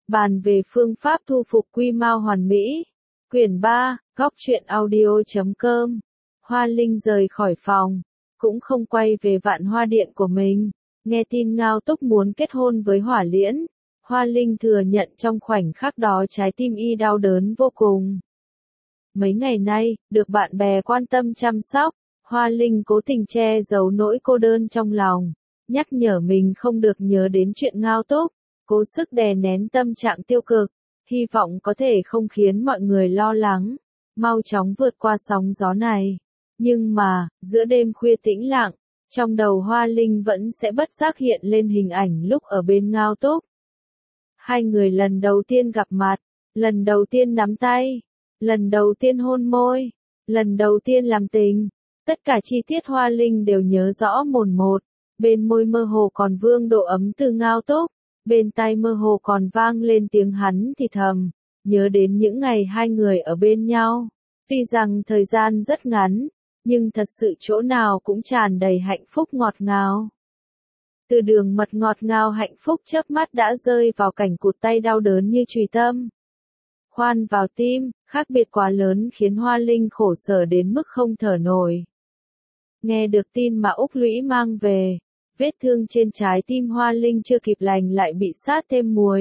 Bàn về phương pháp thu phục quy mao hoàn mỹ. Quyển 3, góc truyện audio.com. Hoa Linh rời khỏi phòng, cũng không quay về Vạn Hoa Điện của mình. Nghe tin Ngao Túc muốn kết hôn với Hỏa Liễn, Hoa Linh thừa nhận trong khoảnh khắc đó trái tim y đau đớn vô cùng. Mấy ngày nay, được bạn bè quan tâm chăm sóc, Hoa Linh cố tình che giấu nỗi cô đơn trong lòng, nhắc nhở mình không được nhớ đến chuyện Ngao Túc, cố sức đè nén tâm trạng tiêu cực, hy vọng có thể không khiến mọi người lo lắng, mau chóng vượt qua sóng gió này. Nhưng mà, giữa đêm khuya tĩnh lặng, trong đầu Hoa Linh vẫn sẽ bất giác hiện lên hình ảnh lúc ở bên Ngao Túc. Hai người lần đầu tiên gặp mặt, lần đầu tiên nắm tay, lần đầu tiên hôn môi, lần đầu tiên làm tình. Tất cả chi tiết Hoa Linh đều nhớ rõ mồn một, bên môi mơ hồ còn vương độ ấm từ Ngao Túc, bên tai mơ hồ còn vang lên tiếng hắn thì thầm, nhớ đến những ngày hai người ở bên nhau. Tuy rằng thời gian rất ngắn, nhưng thật sự chỗ nào cũng tràn đầy hạnh phúc ngọt ngào. Từ đường mật ngọt ngào hạnh phúc chớp mắt đã rơi vào cảnh cụt tay đau đớn như chùy tâm. Khoan vào tim, khác biệt quá lớn khiến Hoa Linh khổ sở đến mức không thở nổi. Nghe được tin mà Úc Lũy mang về, vết thương trên trái tim Hoa Linh chưa kịp lành lại bị sát thêm muối.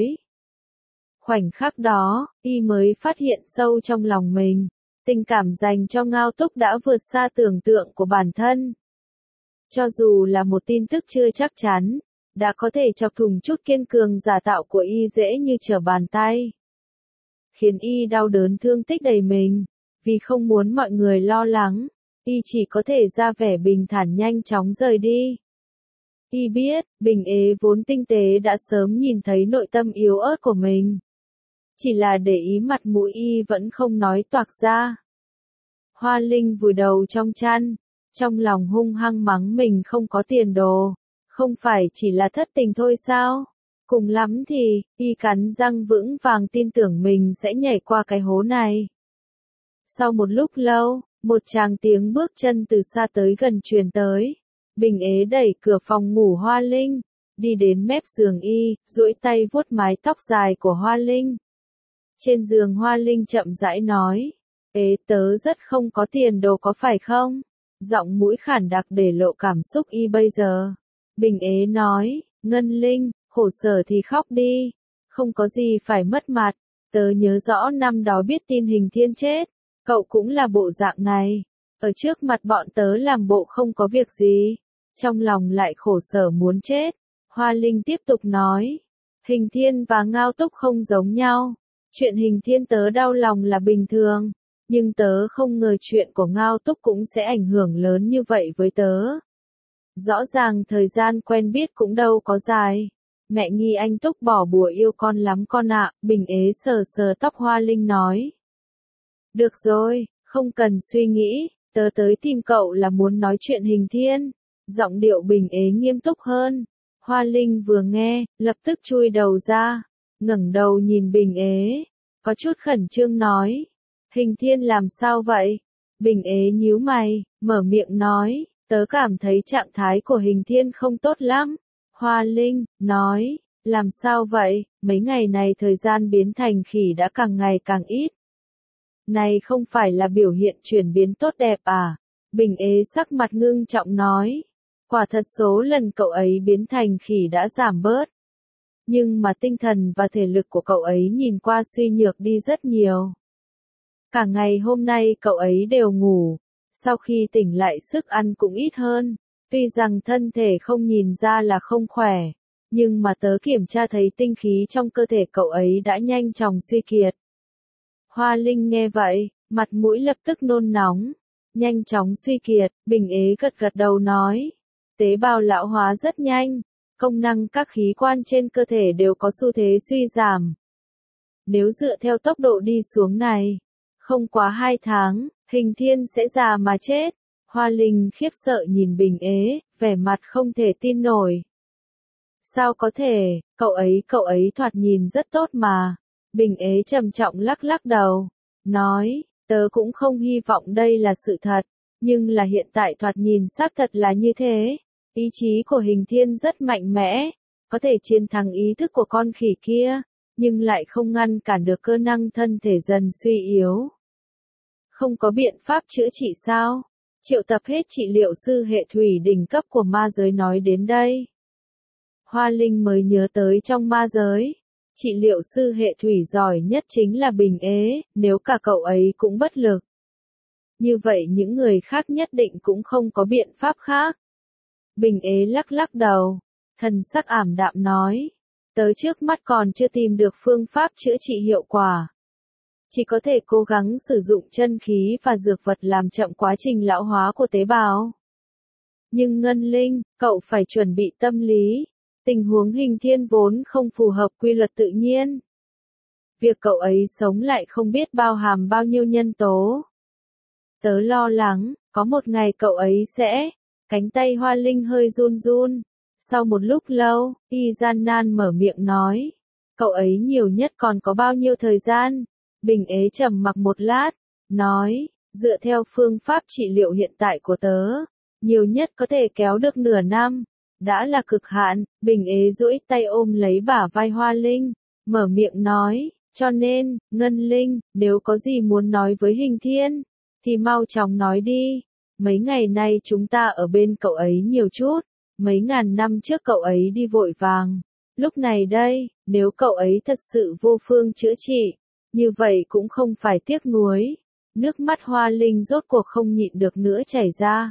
Khoảnh khắc đó, y mới phát hiện sâu trong lòng mình, tình cảm dành cho Ngao Túc đã vượt xa tưởng tượng của bản thân. Cho dù là một tin tức chưa chắc chắn, đã có thể chọc thủng chút kiên cường giả tạo của y dễ như trở bàn tay. Khiến y đau đớn thương tích đầy mình, vì không muốn mọi người lo lắng, y chỉ có thể ra vẻ bình thản nhanh chóng rời đi. Y biết, Bình Ế vốn tinh tế đã sớm nhìn thấy nội tâm yếu ớt của mình. Chỉ là để ý mặt mũi y vẫn không nói toạc ra. Hoa Linh vùi đầu trong chăn, trong lòng hung hăng mắng mình không có tiền đồ, không phải chỉ là thất tình thôi sao? Cùng lắm thì, y cắn răng vững vàng tin tưởng mình sẽ nhảy qua cái hố này. Sau một lúc lâu, một tràng tiếng bước chân từ xa tới gần truyền tới. Bình Ế đẩy cửa phòng ngủ Hoa Linh, đi đến mép giường y, duỗi tay vuốt mái tóc dài của Hoa Linh. Trên giường Hoa Linh chậm rãi nói, Ế tớ rất không có tiền đồ có phải không? Giọng mũi khản đặc để lộ cảm xúc y bây giờ. Bình Ế nói, Ngân Linh, khổ sở thì khóc đi, không có gì phải mất mặt, tớ nhớ rõ năm đó biết tin Hình Thiên chết, cậu cũng là bộ dạng này, ở trước mặt bọn tớ làm bộ không có việc gì, trong lòng lại khổ sở muốn chết. Hoa Linh tiếp tục nói, Hình Thiên và Ngao Túc không giống nhau, chuyện Hình Thiên tớ đau lòng là bình thường, nhưng tớ không ngờ chuyện của Ngao Túc cũng sẽ ảnh hưởng lớn như vậy với tớ. Rõ ràng thời gian quen biết cũng đâu có dài. Mẹ nghi anh Túc bỏ bùa yêu con lắm con ạ, Bình Ế sờ sờ tóc Hoa Linh nói. Được rồi, không cần suy nghĩ, tớ tới tìm cậu là muốn nói chuyện Hình Thiên. Giọng điệu Bình Ế nghiêm túc hơn. Hoa Linh vừa nghe, lập tức chui đầu ra, ngẩng đầu nhìn Bình Ế, có chút khẩn trương nói. Hình Thiên làm sao vậy? Bình Ế nhíu mày, mở miệng nói, tớ cảm thấy trạng thái của Hình Thiên không tốt lắm. Hoa Linh, nói, làm sao vậy, mấy ngày này thời gian biến thành khỉ đã càng ngày càng ít. Này không phải là biểu hiện chuyển biến tốt đẹp à? Bình Ế sắc mặt ngưng trọng nói, quả thật số lần cậu ấy biến thành khỉ đã giảm bớt. Nhưng mà tinh thần và thể lực của cậu ấy nhìn qua suy nhược đi rất nhiều. Cả ngày hôm nay cậu ấy đều ngủ, sau khi tỉnh lại sức ăn cũng ít hơn. Tuy rằng thân thể không nhìn ra là không khỏe, nhưng mà tớ kiểm tra thấy tinh khí trong cơ thể cậu ấy đã nhanh chóng suy kiệt. Hoa Linh nghe vậy, mặt mũi lập tức nôn nóng, nhanh chóng suy kiệt, Bình Ế gật gật đầu nói, tế bào lão hóa rất nhanh, công năng các khí quan trên cơ thể đều có xu thế suy giảm. Nếu dựa theo tốc độ đi xuống này, không quá 2 tháng, Hình Thiên sẽ già mà chết. Hoa Linh khiếp sợ nhìn Bình Ế, vẻ mặt không thể tin nổi. Sao có thể, cậu ấy thoạt nhìn rất tốt mà. Bình Ế trầm trọng lắc lắc đầu, nói, tớ cũng không hy vọng đây là sự thật, nhưng là hiện tại thoạt nhìn xác thật là như thế. Ý chí của Hình Thiên rất mạnh mẽ, có thể chiến thắng ý thức của con khỉ kia, nhưng lại không ngăn cản được cơ năng thân thể dần suy yếu. Không có biện pháp chữa trị sao? Triệu tập hết trị liệu sư hệ thủy đỉnh cấp của ma giới nói đến đây. Hoa Linh mới nhớ tới trong ma giới, trị liệu sư hệ thủy giỏi nhất chính là Bình Ế, nếu cả cậu ấy cũng bất lực. Như vậy những người khác nhất định cũng không có biện pháp khác. Bình Ế lắc lắc đầu, thần sắc ảm đạm nói, tới trước mắt còn chưa tìm được phương pháp chữa trị hiệu quả. Chỉ có thể cố gắng sử dụng chân khí và dược vật làm chậm quá trình lão hóa của tế bào. Nhưng Ngân Linh, cậu phải chuẩn bị tâm lý, tình huống Hình Thiên vốn không phù hợp quy luật tự nhiên. Việc cậu ấy sống lại không biết bao hàm bao nhiêu nhân tố. Tớ lo lắng, có một ngày cậu ấy sẽ... Cánh tay Hoa Linh hơi run run. Sau một lúc lâu, y gian nan mở miệng nói. Cậu ấy nhiều nhất còn có bao nhiêu thời gian? Bình Ế trầm mặc một lát, nói, dựa theo phương pháp trị liệu hiện tại của tớ, nhiều nhất có thể kéo được nửa năm. Đã là cực hạn. Bình Ế duỗi tay ôm lấy bả vai Hoa Linh, mở miệng nói, cho nên, Ngân Linh, nếu có gì muốn nói với Hình Thiên, thì mau chóng nói đi. Mấy ngày nay chúng ta ở bên cậu ấy nhiều chút, mấy ngàn năm trước cậu ấy đi vội vàng. Lúc này đây, nếu cậu ấy thật sự vô phương chữa trị, như vậy cũng không phải tiếc nuối. Nước mắt Hoa Linh rốt cuộc không nhịn được nữa chảy ra.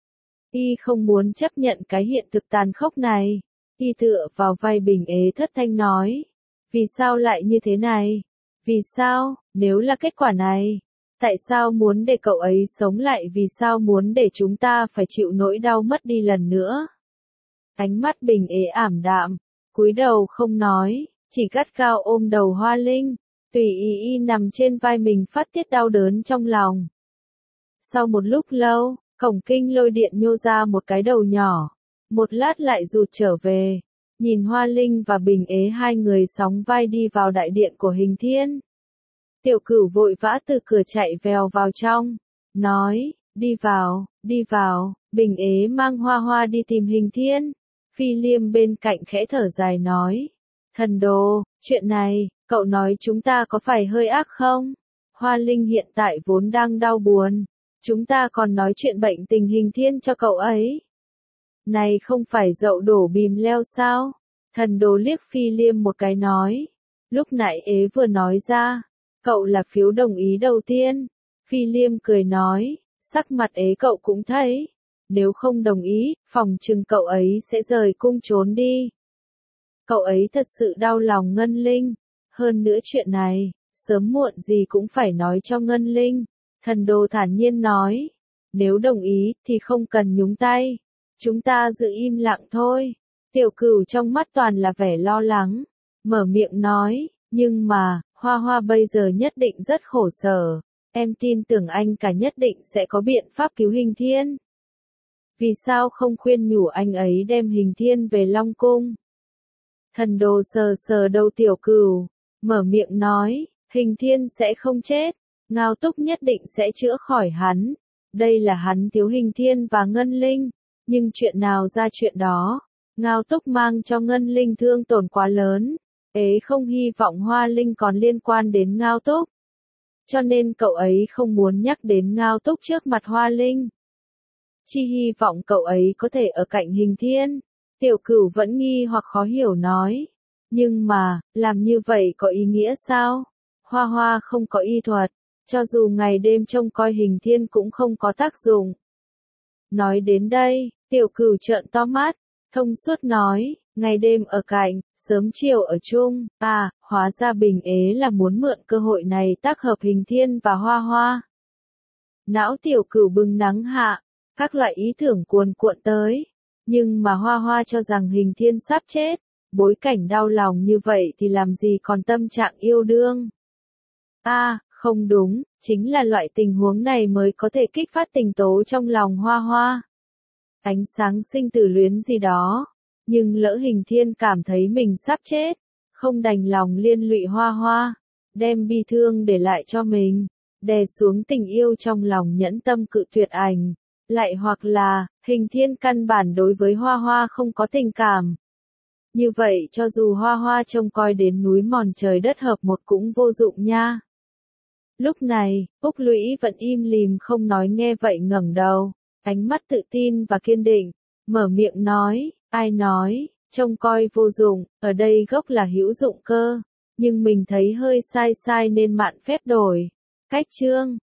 Y không muốn chấp nhận cái hiện thực tàn khốc này. Y tựa vào vai Bình Ế thất thanh nói. Vì sao lại như thế này? Vì sao, nếu là kết quả này? Tại sao muốn để cậu ấy sống lại? Vì sao muốn để chúng ta phải chịu nỗi đau mất đi lần nữa? Ánh mắt Bình Ế ảm đạm, cúi đầu không nói, chỉ gắt gao ôm đầu Hoa Linh, tùy ý y nằm trên vai mình phát tiết đau đớn trong lòng. Sau một lúc lâu, cổng kinh lôi điện nhô ra một cái đầu nhỏ, một lát lại rụt trở về, nhìn Hoa Linh và Bình Ế hai người sóng vai đi vào đại điện của Hình Thiên. Tiểu Cửu vội vã từ cửa chạy vèo vào trong, nói, đi vào, Bình Ế mang Hoa Hoa đi tìm Hình Thiên. Phi Liêm bên cạnh khẽ thở dài nói, thần đồ, chuyện này, cậu nói chúng ta có phải hơi ác không? Hoa Linh hiện tại vốn đang đau buồn, chúng ta còn nói chuyện bệnh tình Hình Thiên cho cậu ấy. Này không phải dậu đổ bìm leo sao? Thần đồ liếc Phi Liêm một cái nói, lúc nãy Ế vừa nói ra, cậu là phiếu đồng ý đầu tiên. Phi Liêm cười nói, sắc mặt Ế cậu cũng thấy. Nếu không đồng ý, phòng chừng cậu ấy sẽ rời cung trốn đi. Cậu ấy thật sự đau lòng Ngân Linh. Hơn nữa chuyện này, sớm muộn gì cũng phải nói cho Ngân Linh. Thần đồ thản nhiên nói. Nếu đồng ý, thì không cần nhúng tay. Chúng ta giữ im lặng thôi. Tiểu Cửu trong mắt toàn là vẻ lo lắng. Mở miệng nói, nhưng mà, Hoa Hoa bây giờ nhất định rất khổ sở. Em tin tưởng anh cả nhất định sẽ có biện pháp cứu Hình Thiên. Vì sao không khuyên nhủ anh ấy đem Hình Thiên về Long Cung? Thần đồ sờ sờ đầu Tiểu Cửu, mở miệng nói, Hình Thiên sẽ không chết, Ngao Túc nhất định sẽ chữa khỏi hắn. Đây là hắn thiếu Hình Thiên và Ngân Linh, nhưng chuyện nào ra chuyện đó, Ngao Túc mang cho Ngân Linh thương tổn quá lớn, Ế không hy vọng Hoa Linh còn liên quan đến Ngao Túc. Cho nên cậu ấy không muốn nhắc đến Ngao Túc trước mặt Hoa Linh. Chỉ hy vọng cậu ấy có thể ở cạnh Hình Thiên. Tiểu Cửu vẫn nghi hoặc khó hiểu nói. Nhưng mà, làm như vậy có ý nghĩa sao? Hoa Hoa không có y thuật, cho dù ngày đêm trông coi Hình Thiên cũng không có tác dụng. Nói đến đây, Tiểu Cửu trợn to mắt, thông suốt nói, ngày đêm ở cạnh, sớm chiều ở chung, hóa ra Bình Ế là muốn mượn cơ hội này tác hợp Hình Thiên và Hoa Hoa. Não Tiểu Cửu bừng nắng hạ, các loại ý tưởng cuồn cuộn tới, nhưng mà Hoa Hoa cho rằng Hình Thiên sắp chết, bối cảnh đau lòng như vậy thì làm gì còn tâm trạng yêu đương. Không đúng, chính là loại tình huống này mới có thể kích phát tình tố trong lòng Hoa Hoa. Ánh sáng sinh tử luyến gì đó, nhưng lỡ Hình Thiên cảm thấy mình sắp chết, không đành lòng liên lụy Hoa Hoa, đem bi thương để lại cho mình, đè xuống tình yêu trong lòng nhẫn tâm cự tuyệt ảnh. Lại hoặc là, Hình Thiên căn bản đối với Hoa Hoa không có tình cảm. Như vậy cho dù Hoa Hoa trông coi đến núi mòn trời đất hợp một cũng vô dụng nha. Lúc này, Úc Lũy vẫn im lìm không nói, nghe vậy ngẩng đầu, ánh mắt tự tin và kiên định, mở miệng nói, ai nói, trông coi vô dụng, ở đây gốc là hữu dụng cơ, nhưng mình thấy hơi sai sai nên mạn phép đổi. Cách chương